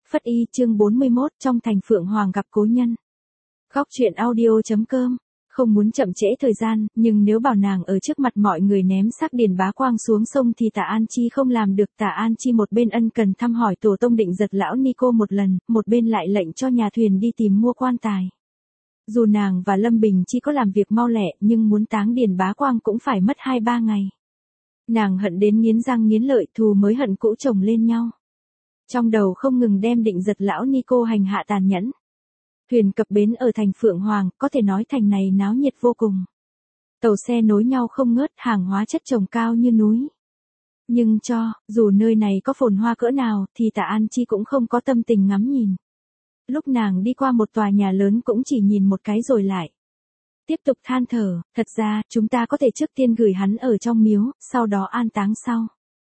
Phất Y chương 41 trong thành Phượng Hoàng gặp cố nhân. Góc truyện audio.com. Không muốn chậm trễ thời gian, nhưng nếu bảo nàng ở trước mặt mọi người ném xác Điền Bá Quang xuống sông thì Tạ An Chi không làm được. Tạ An Chi một bên ân cần thăm hỏi tổ tông Định Giật lão Nico một lần, một bên lại lệnh cho nhà thuyền đi tìm mua quan tài. Dù nàng và Lâm Bình Chi có làm việc mau lẹ nhưng muốn táng Điền Bá Quang cũng phải mất 2-3 ngày. Nàng hận đến nghiến răng nghiến lợi, thù mới hận cũ chồng lên nhau. Trong đầu không ngừng đem Định Giật lão Nico hành hạ tàn nhẫn. Thuyền cập bến ở thành Phượng Hoàng, có thể nói thành này náo nhiệt vô cùng. Tàu xe nối nhau không ngớt, hàng hóa chất chồng cao như núi. Nhưng dù nơi này có phồn hoa cỡ nào thì Tạ An Chi cũng không có tâm tình ngắm nhìn. Lúc nàng đi qua một tòa nhà lớn cũng chỉ nhìn một cái rồi lại. Tiếp tục than thở, thật ra chúng ta có thể trước tiên gửi hắn ở trong miếu, sau đó an táng sau.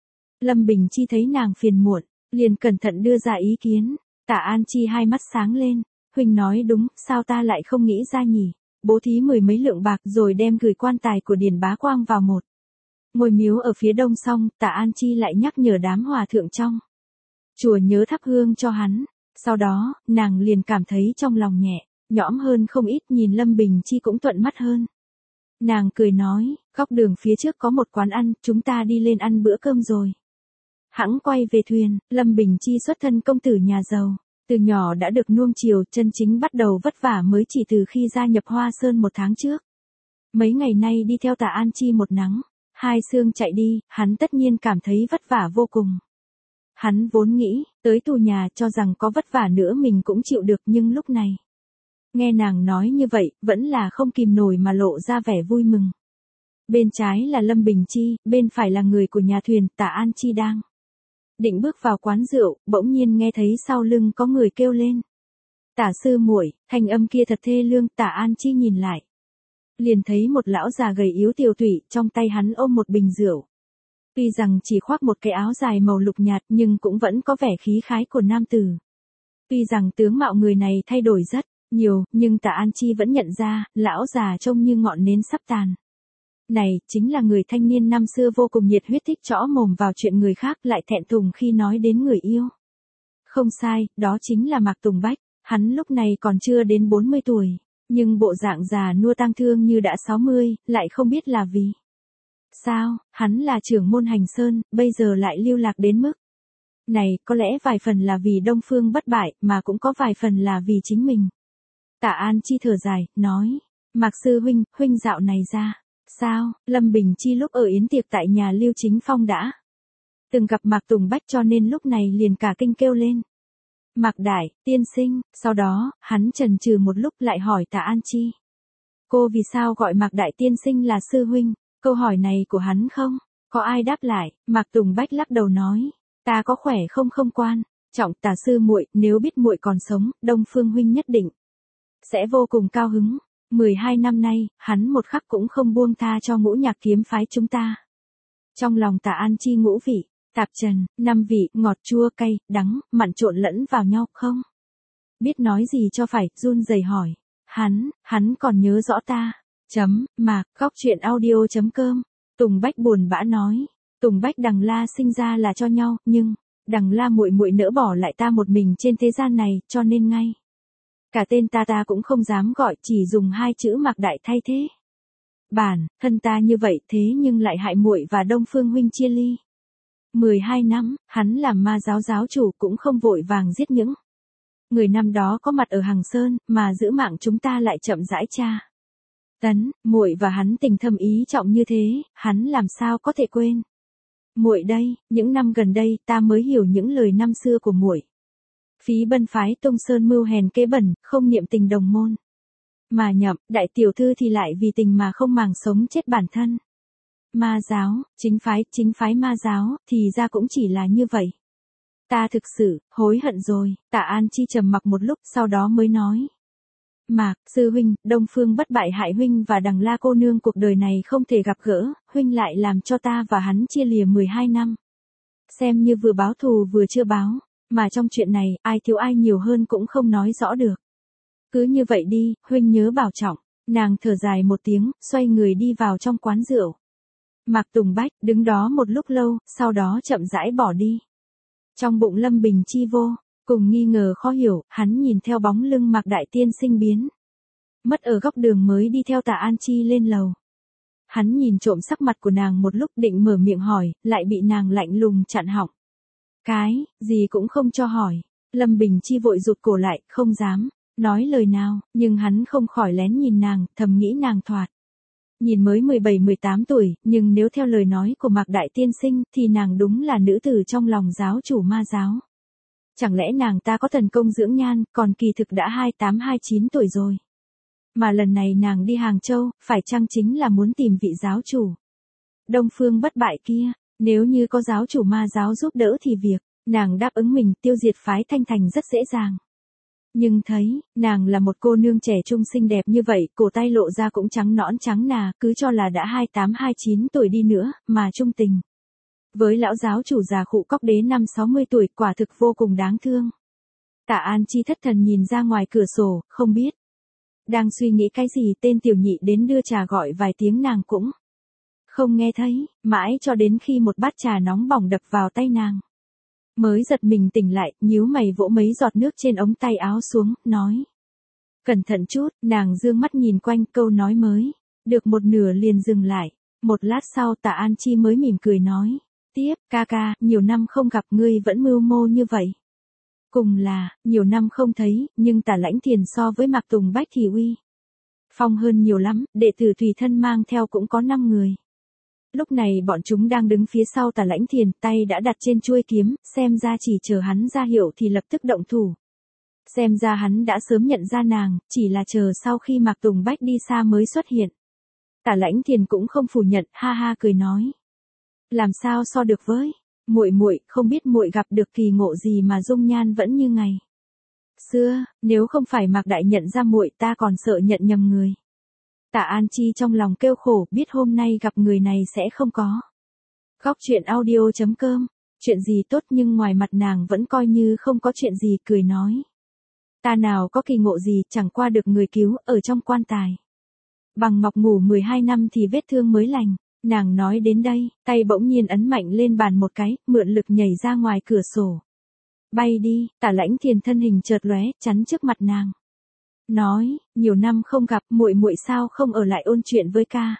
Lâm Bình Chi thấy nàng phiền muộn, liền cẩn thận đưa ra ý kiến. Tạ An Chi hai mắt sáng lên. Huynh nói đúng, sao ta lại không nghĩ ra nhỉ? Bố thí 10 mấy lượng bạc rồi đem gửi quan tài của Điền Bá Quang vào một ngôi miếu ở phía đông xong, Tạ An Chi lại nhắc nhở đám hòa thượng trong chùa nhớ thắp hương cho hắn. Sau đó, nàng liền cảm thấy trong lòng nhẹ nhõm hơn không ít, nhìn Lâm Bình Chi cũng thuận mắt hơn. Nàng cười nói, góc đường phía trước có một quán ăn, chúng ta đi lên ăn bữa cơm rồi hẵng quay về thuyền. Lâm Bình Chi xuất thân công tử nhà giàu. Từ nhỏ đã được nuông chiều, chân chính bắt đầu vất vả mới chỉ từ khi gia nhập Hoa Sơn 1 tháng trước. Mấy ngày nay đi theo Tạ An Chi một nắng, 2 sương chạy đi, hắn tất nhiên cảm thấy vất vả vô cùng. Hắn vốn nghĩ, tới tù nhà cho rằng có vất vả nữa mình cũng chịu được, nhưng lúc này nghe nàng nói như vậy, vẫn là không kìm nổi mà lộ ra vẻ vui mừng. Bên trái là Lâm Bình Chi, bên phải là người của nhà thuyền. Tạ An Chi đang định bước vào quán rượu, bỗng nhiên nghe thấy sau lưng có người kêu lên. Tả sư muội, thanh âm kia thật thê lương. Tạ An Chi nhìn lại, liền thấy một lão già gầy yếu tiều tụy, trong tay hắn ôm một bình rượu. Tuy rằng chỉ khoác một cái áo dài màu lục nhạt nhưng cũng vẫn có vẻ khí khái của nam tử. Tuy rằng tướng mạo người này thay đổi rất nhiều, nhưng Tạ An Chi vẫn nhận ra, lão già trông như ngọn nến sắp tàn. Này, chính là người thanh niên năm xưa vô cùng nhiệt huyết, thích trõ mồm vào chuyện người khác, lại thẹn thùng khi nói đến người yêu. Không sai, đó chính là Mạc Tùng Bách. Hắn lúc này còn chưa đến 40 tuổi, nhưng bộ dạng già nua tang thương như đã 60, lại không biết là vì sao, hắn là trưởng môn Hành Sơn, bây giờ lại lưu lạc đến mức này, có lẽ vài phần là vì Đông Phương bất bại, mà cũng có vài phần là vì chính mình. Tạ An Chi thở dài, nói, Mạc sư huynh, huynh dạo này ra sao? Lâm Bình Chi lúc ở yến tiệc tại nhà Lưu Chính Phong đã từng gặp Mạc Tùng Bách, cho nên lúc này liền cả kinh kêu lên. Mạc đại, tiên sinh. Sau đó, hắn chần chừ một lúc lại hỏi Tạ An Chi. Cô vì sao gọi Mạc đại tiên sinh là sư huynh? Câu hỏi này của hắn không có ai đáp lại. Mạc Tùng Bách lắc đầu nói, ta có khỏe không quan trọng. Tả sư muội, nếu biết muội còn sống, Đông Phương huynh nhất định sẽ vô cùng cao hứng. 12 năm nay, hắn một khắc cũng không buông tha cho Ngũ Nhạc kiếm phái chúng ta. Trong lòng Tạ An Chi ngũ vị tạp trần, 5 vị, ngọt chua cay, đắng, mặn trộn lẫn vào nhau, không biết nói gì cho phải, run rẩy hỏi. Hắn còn nhớ rõ ta. Mạc, góc truyện audio.com. Tùng Bách buồn bã nói, Tùng Bách Đằng La sinh ra là cho nhau, nhưng Đằng La muội muội nỡ bỏ lại ta một mình trên thế gian này, cho nên ngay cả tên ta cũng không dám gọi, chỉ dùng 2 chữ Mạc đại thay thế. Bản thân ta như vậy thế nhưng lại hại muội và Đông Phương huynh chia ly. 12 năm, hắn làm ma giáo giáo chủ cũng không vội vàng giết những người năm đó có mặt ở Hằng Sơn, mà giữ mạng chúng ta lại chậm rãi tra tấn. Muội và hắn tình thâm ý trọng như thế, hắn làm sao có thể quên muội đây? Những năm gần đây ta mới hiểu những lời năm xưa của muội. Phí bân phái tung sơn mưu hèn kế bẩn, không niệm tình đồng môn mà nhậm, đại tiểu thư thì lại vì tình mà không màng sống chết bản thân. Ma giáo, chính phái ma giáo, thì ra cũng chỉ là như vậy. Ta thực sự hối hận rồi. Tạ An Chi trầm mặc một lúc, sau đó mới nói. Mạc sư huynh, Đông Phương bất bại hại huynh và Đằng La cô nương cuộc đời này không thể gặp gỡ, huynh lại làm cho ta và hắn chia lìa 12 năm. Xem như vừa báo thù vừa chưa báo, mà trong chuyện này, ai thiếu ai nhiều hơn cũng không nói rõ được. Cứ như vậy đi, huynh nhớ bảo trọng. Nàng thở dài một tiếng, xoay người đi vào trong quán rượu. Mạc Tùng Bách đứng đó một lúc lâu, sau đó chậm rãi bỏ đi. Trong bụng Lâm Bình Chi vô Cùng nghi ngờ khó hiểu, hắn nhìn theo bóng lưng Mạc Đại Tiên Sinh biến mất ở góc đường mới đi theo Tạ An Chi lên lầu. Hắn nhìn trộm sắc mặt của nàng một lúc định mở miệng hỏi, lại bị nàng lạnh lùng chặn họng. Cái, gì cũng không cho hỏi. Lâm Bình Chi vội rụt cổ lại, không dám nói lời nào, nhưng hắn không khỏi lén nhìn nàng, thầm nghĩ nàng thoạt. Nhìn mới 17-18 tuổi, nhưng nếu theo lời nói của Mạc Đại Tiên Sinh thì nàng đúng là nữ tử trong lòng giáo chủ ma giáo. Chẳng lẽ nàng ta có thần công dưỡng nhan, còn kỳ thực đã 28-29 tuổi rồi. Mà lần này nàng đi Hàng Châu, phải chăng chính là muốn tìm vị giáo chủ Đông Phương bất bại kia, nếu như có giáo chủ ma giáo giúp đỡ thì việc nàng đáp ứng mình tiêu diệt phái Thanh Thành rất dễ dàng. Nhưng thấy, nàng là một cô nương trẻ trung xinh đẹp như vậy, cổ tay lộ ra cũng trắng nõn trắng nà, cứ cho là đã 28-29 tuổi đi nữa, mà trung tình. Với lão giáo chủ già khụ cóc đế 50-60 tuổi, quả thực vô cùng đáng thương. Tạ An Chi thất thần nhìn ra ngoài cửa sổ, không biết đang suy nghĩ cái gì, tên tiểu nhị đến đưa trà gọi vài tiếng nàng cũng không nghe thấy, mãi cho đến khi một bát trà nóng bỏng đập vào tay nàng. Mới giật mình tỉnh lại, nhíu mày vỗ mấy giọt nước trên ống tay áo xuống, nói. Cẩn thận chút, nàng dương mắt nhìn quanh, câu nói mới được một nửa liền dừng lại. Một lát sau Tạ An Chi mới mỉm cười nói. Tiếp, ca ca, nhiều năm không gặp ngươi vẫn mưu mô như vậy. Cùng là, nhiều năm không thấy, nhưng Tả Lãnh Thiền so với Mạc Tùng Bách thì uy phong hơn nhiều lắm, đệ tử tùy thân mang theo cũng có 5 người. Lúc này bọn chúng đang đứng phía sau Tả Lãnh Thiền, tay đã đặt trên chuôi kiếm, xem ra chỉ chờ hắn ra hiệu thì lập tức động thủ. Xem ra hắn đã sớm nhận ra nàng, chỉ là chờ sau khi Mạc Tùng Bách đi xa mới xuất hiện. Tả Lãnh Thiền cũng không phủ nhận, ha ha cười nói. Làm sao so được với muội, không biết muội gặp được kỳ ngộ gì mà dung nhan vẫn như ngày xưa, nếu không phải Mạc Đại nhận ra muội ta còn sợ nhận nhầm người. Tạ An Chi trong lòng kêu khổ, biết hôm nay gặp người này sẽ không có. Góc truyện audio.com, chuyện gì tốt nhưng ngoài mặt nàng vẫn coi như không có chuyện gì, cười nói. Ta nào có kỳ ngộ gì, chẳng qua được người cứu ở trong quan tài. Bằng ngọc ngủ 12 năm thì vết thương mới lành. Nàng nói đến đây, tay bỗng nhiên ấn mạnh lên bàn một cái, mượn lực nhảy ra ngoài cửa sổ. Bay đi, Tả Lãnh Thiền thân hình chợt lóe, chắn trước mặt nàng. Nói, nhiều năm không gặp, muội sao không ở lại ôn chuyện với ca.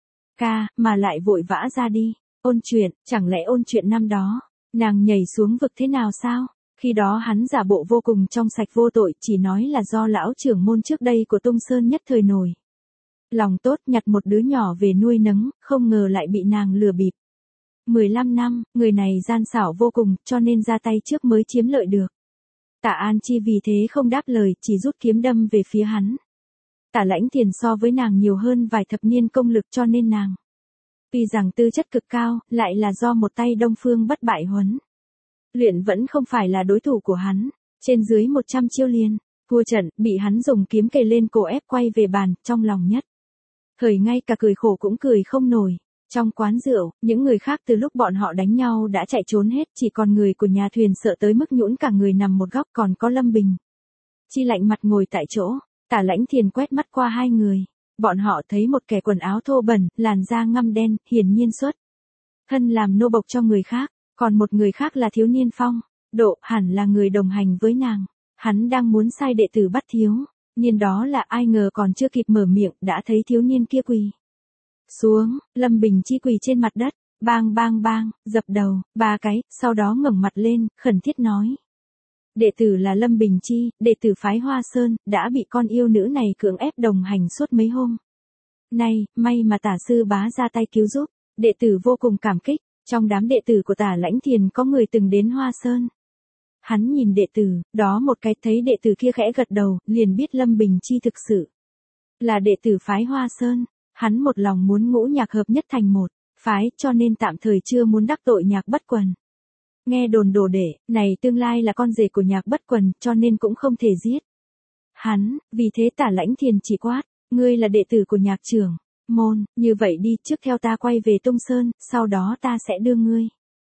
Ca, mà lại vội vã ra đi. Ôn chuyện, chẳng lẽ ôn chuyện năm đó, nàng nhảy xuống vực thế nào sao? Khi đó hắn giả bộ vô cùng trong sạch vô tội, chỉ nói là do lão trưởng môn trước đây của Tung Sơn nhất thời nổi lòng tốt nhặt một đứa nhỏ về nuôi nấng, không ngờ lại bị nàng lừa bịp. 15 năm, người này gian xảo vô cùng, cho nên ra tay trước mới chiếm lợi được. Tạ An Chi vì thế không đáp lời, chỉ rút kiếm đâm về phía hắn. Tả Lãnh Thiền so với nàng nhiều hơn vài thập niên công lực cho nên nàng. Tuy rằng tư chất cực cao, lại là do một tay Đông Phương bất bại huấn luyện vẫn không phải là đối thủ của hắn. Trên dưới 100 chiêu liền, thua trận, bị hắn dùng kiếm kề lên cổ ép quay về bàn, trong lòng nhất thời ngay cả cười khổ cũng cười không nổi. Trong quán rượu, những người khác từ lúc bọn họ đánh nhau đã chạy trốn hết, chỉ còn người của nhà thuyền sợ tới mức nhũn cả người nằm một góc, còn có Lâm Bình Chi lạnh mặt ngồi tại chỗ. Tả Lãnh Thiền quét mắt qua hai người. Bọn họ thấy một kẻ quần áo thô bẩn, làn da ngăm đen, hiển nhiên xuất thân làm nô bộc cho người khác, còn một người khác là thiếu niên Phong Độ, hẳn là người đồng hành với nàng. Hắn đang muốn sai đệ tử bắt thiếu niên đó là ai ngờ còn chưa kịp mở miệng, đã thấy thiếu niên kia quỳ xuống. Lâm Bình Chi quỳ trên mặt đất, bang bang bang, dập đầu 3 cái, sau đó ngẩng mặt lên, khẩn thiết nói. Đệ tử là Lâm Bình Chi, đệ tử phái Hoa Sơn, đã bị con yêu nữ này cưỡng ép đồng hành suốt mấy hôm nay, may mà Tả sư bá ra tay cứu giúp, đệ tử vô cùng cảm kích. Trong đám đệ tử của Tả Lãnh Thiền có người từng đến Hoa Sơn. Hắn nhìn đệ tử, đó một cái, thấy đệ tử kia khẽ gật đầu, liền biết Lâm Bình Chi thực sự là đệ tử phái Hoa Sơn. Hắn một lòng muốn ngũ nhạc hợp nhất thành một phái, cho nên tạm thời chưa muốn đắc tội Nhạc Bất Quần. Nghe đồn đồ đệ này tương lai là con rể của Nhạc Bất Quần, cho nên cũng không thể giết hắn. Vì thế Tả Lãnh Thiền chỉ quát, ngươi là đệ tử của Nhạc trưởng môn, như vậy đi, trước theo ta quay về Tung Sơn, sau đó ta sẽ đưa ngươi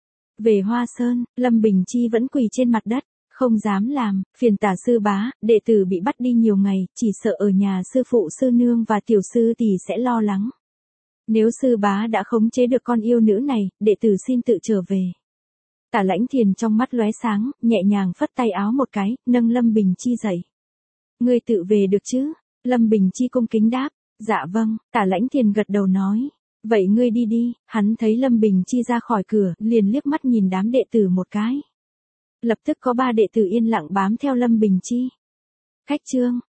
về Hoa Sơn. Lâm Bình Chi vẫn quỳ trên mặt đất, không dám làm phiền Tả sư bá, đệ tử bị bắt đi nhiều ngày, chỉ sợ ở nhà sư phụ sư nương và tiểu sư tỷ sẽ lo lắng. Nếu sư bá đã khống chế được con yêu nữ này, đệ tử xin tự trở về. Tả Lãnh Thiền trong mắt lóe sáng, nhẹ nhàng phất tay áo một cái, nâng Lâm Bình Chi dậy. Ngươi tự về được chứ? Lâm Bình Chi cung kính đáp. Dạ vâng, Tả Lãnh Thiền gật đầu nói. Vậy ngươi đi đi, hắn thấy Lâm Bình Chi ra khỏi cửa, liền liếc mắt nhìn đám đệ tử một cái. Lập tức có 3 đệ tử yên lặng bám theo Lâm Bình Chi. Khách trương,